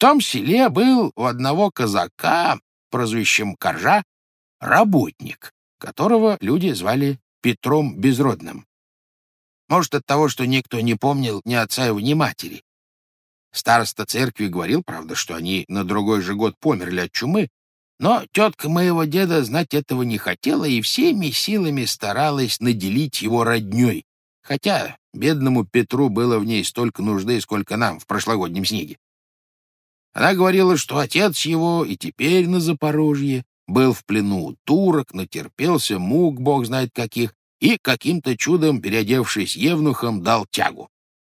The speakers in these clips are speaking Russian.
том селе был у одного казака, прозвищем Коржа, работник, которого люди звали Петром Безродным. Может, от того, что никто не помнил ни отца его, ни матери. Староста церкви говорил, правда, что они на другой же год померли от чумы, но тетка моего деда знать этого не хотела и всеми силами старалась наделить его родней, хотя бедному Петру было в ней столько нужды, сколько нам в прошлогоднем снеге. Она говорила, что отец его и теперь на Запорожье, был в плену у турок, натерпелся мук бог знает каких, и каким-то чудом, переодевшись евнухом, дал тягу.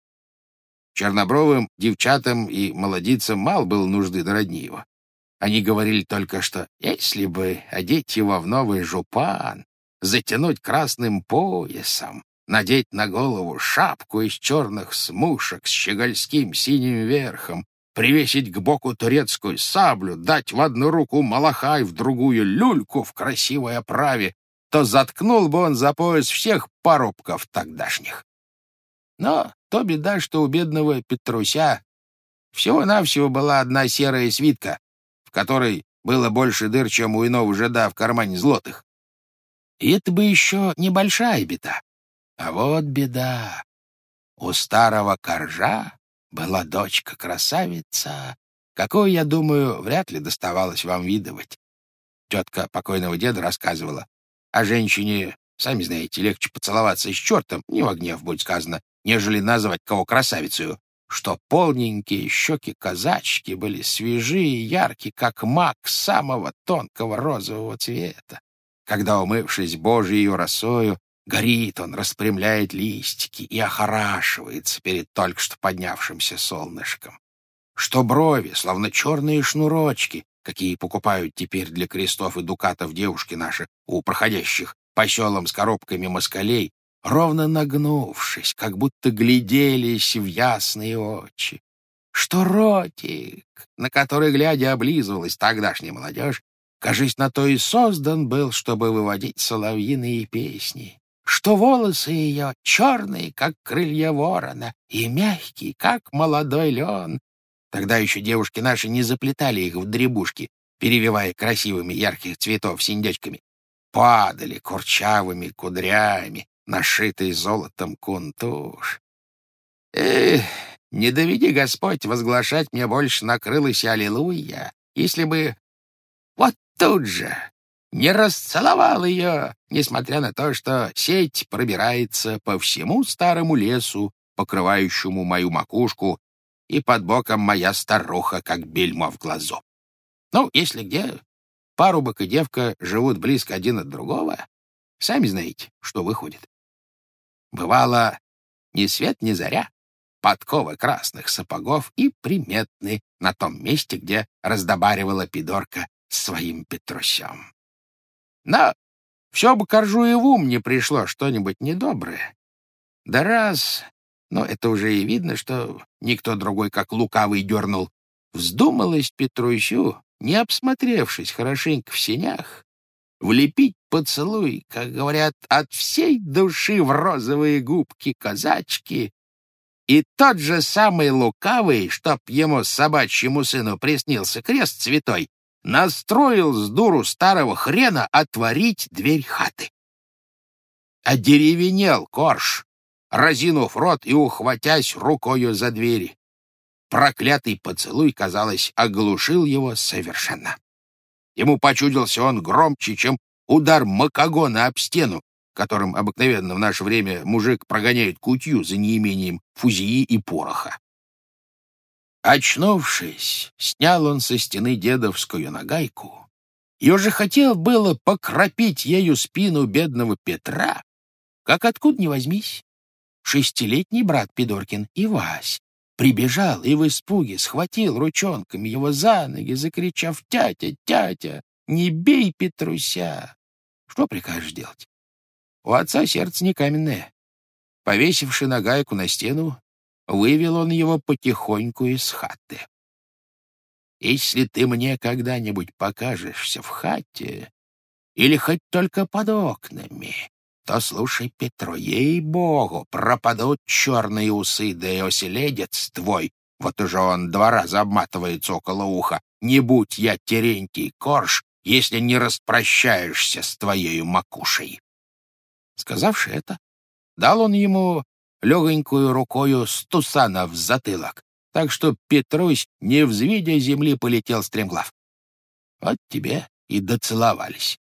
Чернобровым девчатам и молодицам мало было нужды до родни его. Они говорили только, что если бы одеть его в новый жупан, затянуть красным поясом, надеть на голову шапку из черных смушек с щегольским синим верхом, привесить к боку турецкую саблю, дать в одну руку малахай, в другую люльку в красивой оправе, то заткнул бы он за пояс всех парубков тогдашних. Но то беда, что у бедного Петруся всего-навсего была одна серая свитка, в которой было больше дыр, чем у иного жида в кармане злотых. И это бы еще небольшая беда. А вот беда. У старого Коржа была дочка-красавица, какую, я думаю, вряд ли доставалось вам видывать. Тетка покойного деда рассказывала, а женщине, сами знаете, легче поцеловаться с чертом, не во гнев будет сказано, нежели назвать кого красавицею, что полненькие щеки казачки были свежие и яркие, как мак самого тонкого розового цвета. Когда, умывшись Божией росою, горит он, распрямляет листики и охорашивается перед только что поднявшимся солнышком. Что брови, словно черные шнурочки, какие покупают теперь для крестов и дукатов девушки наши у проходящих по селам с коробками москалей, ровно нагнувшись, как будто гляделись в ясные очи. Что ротик, на который, глядя, облизывалась тогдашняя молодежь, кажись, на то и создан был, чтобы выводить соловьиные песни. Что волосы ее черные, как крылья ворона, и мягкие, как молодой лен. Тогда еще девушки наши не заплетали их в дребушки, перевивая красивыми ярких цветов синдячками. Падали курчавыми кудрями, нашитый золотом кунтуш. Не доведи Господь возглашать мне больше накрылась аллилуйя, если бы вот тут же не расцеловал ее, несмотря на то, что сеть пробирается по всему старому лесу, покрывающему мою макушку, и под боком моя старуха, как бельмо в глазу. Ну, если где парубок и девка живут близко один от другого, сами знаете, что выходит. Бывало, ни свет ни заря, подковы красных сапогов и приметны на том месте, где раздобаривала пидорка с своим Петрусем. Но все бы Коржу и в ум не пришло что-нибудь недоброе. Да раз, но это уже и видно, что никто другой, как лукавый, дернул, вздумалось Петрусю, не обсмотревшись хорошенько в сенях, влепить поцелуй, как говорят, от всей души в розовые губки казачки, и тот же самый лукавый, чтоб ему собачьему сыну приснился крест святой, настроил с дуру старого хрена отворить дверь хаты. Одеревенел Корж, разинув рот и ухватясь рукою за двери. Проклятый поцелуй, казалось, оглушил его совершенно. Ему почудился он громче, чем удар макогона об стену, которым обыкновенно в наше время мужик прогоняет кутью за неимением фузии и пороха. Очнувшись, снял он со стены дедовскую нагайку и уже хотел было покропить ею спину бедного Петра, как откуда ни возьмись, 6-летний брат Пидоркин Ивась прибежал и в испуге схватил ручонками его за ноги, закричав: «Тятя, тятя, не бей Петруся!» Что прикажешь делать? У отца сердце не каменное. Повесивши нагайку на стену, вывел он его потихоньку из хаты. «Если ты мне когда-нибудь покажешься в хате или хоть только под окнами, то, слушай, Петро, ей-богу, пропадут черные усы, да и оселедец твой Вот уже он 2 раза обматывается около уха. Не будь я Терентий Корж, если не распрощаешься с твоею макушей. Сказавши это, дал он ему легонькую рукою стусана в затылок, так что Петрусь, не взвидя земли, полетел стремглав. Вот тебе и доцеловались.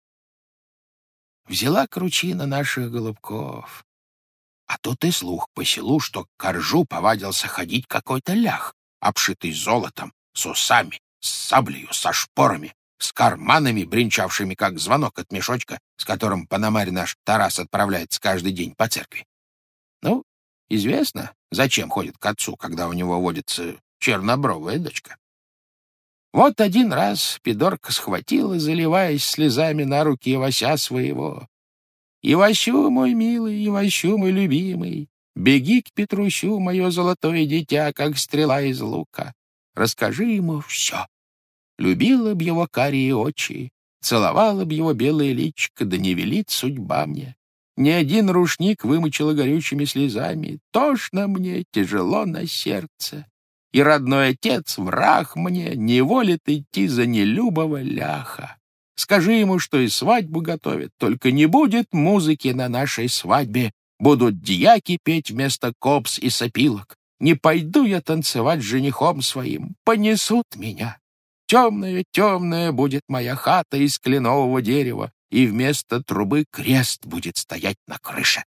Взяла кручина наших голубков. А тут и слух по селу, что к коржу повадился ходить какой-то лях, обшитый золотом, с усами, с саблею, со шпорами, с карманами, бренчавшими, как звонок от мешочка, с которым Пономарь наш Тарас отправляется каждый день по церкви. Ну, известно, зачем ходит к отцу, когда у него водится чернобровая дочка. Вот один раз Пидорка схватила, заливаясь слезами, на руки Ивася своего. «Ивасю, мой милый, Ивасю, мой любимый, беги к Петрусю, мое золотое дитя, как стрела из лука. Расскажи ему все. Любила б его карие очи, целовала б его белое личико, да не велит судьба мне. Ни один рушник вымочила горючими слезами. Тошно мне, тяжело на сердце. И родной отец, враг мне, не волит идти за нелюбого ляха. Скажи ему, что и свадьбу готовят, только не будет музыки на нашей свадьбе. Будут дьяки петь вместо копс и сопилок. Не пойду я танцевать с женихом своим, понесут меня. Темная-темная будет моя хата из кленового дерева, и вместо трубы крест будет стоять на крыше».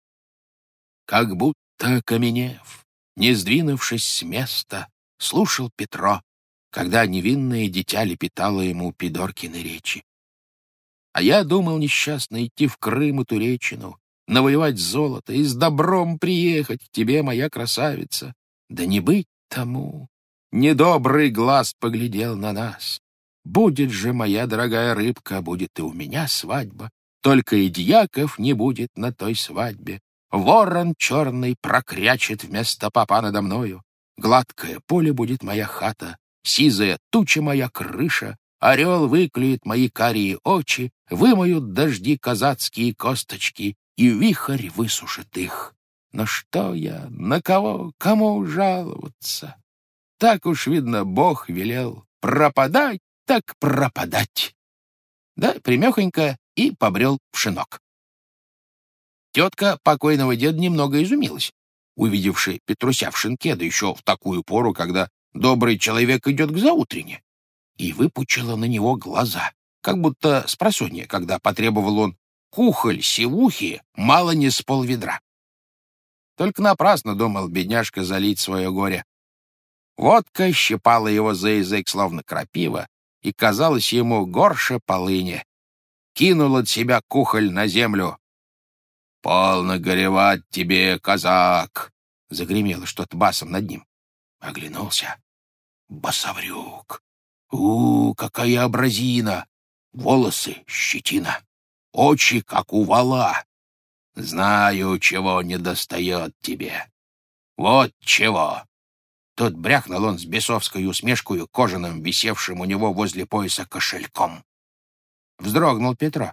Как будто окаменев, не сдвинувшись с места, слушал Петро, когда невинное дитя лепетало ему Пидоркины речи. А я думал несчастно идти в Крым и Туречину, навоевать золото и с добром приехать к тебе, моя красавица. Да не быть тому. Недобрый глаз поглядел на нас. Будет же, моя дорогая рыбка, будет и у меня свадьба, только и дьяков не будет на той свадьбе. Ворон черный прокрячет вместо попа надо мною. Гладкое поле будет моя хата, сизая туча моя крыша, орел выклюет мои карие очи, вымоют дожди казацкие косточки, и вихрь высушит их. Но что я, на кого, кому жаловаться? Так уж, видно, Бог велел пропадать, так пропадать. Да, примехонько и побрел в шинок. Тетка покойного деда немного изумилась, увидевши Петруся в шинке, да еще в такую пору, когда добрый человек идет к заутрене, и выпучила на него глаза, как будто спросонья, когда потребовал он кухоль сивухи мало не с полведра. Только напрасно думал бедняжка залить свое горе. Водка щипала его за язык, словно крапива, и казалось ему горше полыни. Кинул от себя кухоль на землю. «Полно горевать тебе, казак!» — загремело что-то басом над ним. Оглянулся. Басоврюк. Какая образина! Волосы — щетина, очи, как у вала. Знаю, чего недостает тебе. Вот чего!» Тут бряхнул он с бесовской усмешкою кожаным, висевшим у него возле пояса кошельком. Вздрогнул Петро.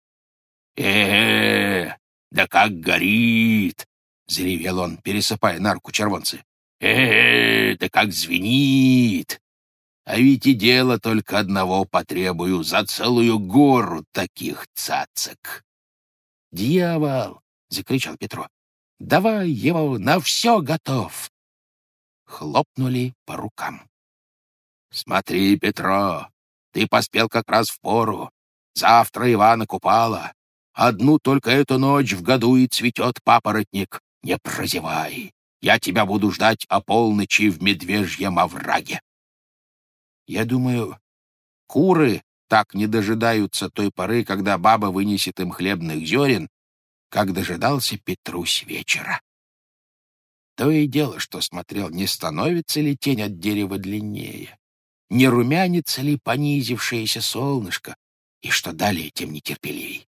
Да как горит!» — заревел он, пересыпая на руку червонцы. Да как звенит! А ведь и дело только одного потребую за целую гору таких цацок. «Дьявол!» — закричал Петро. «Давай его, на все готов!» Хлопнули по рукам. «Смотри, Петро, ты поспел как раз в пору. Завтра Ивана Купала. Одну только эту ночь в году и цветет папоротник. Не прозевай. Я тебя буду ждать о полночи в Медвежьем овраге». Я думаю, куры так не дожидаются той поры, когда баба вынесет им хлебных зерен, как дожидался Петрусь вечера. То и дело, что смотрел, не становится ли тень от дерева длиннее, не румянится ли понизившееся солнышко, и что далее, тем нетерпеливей.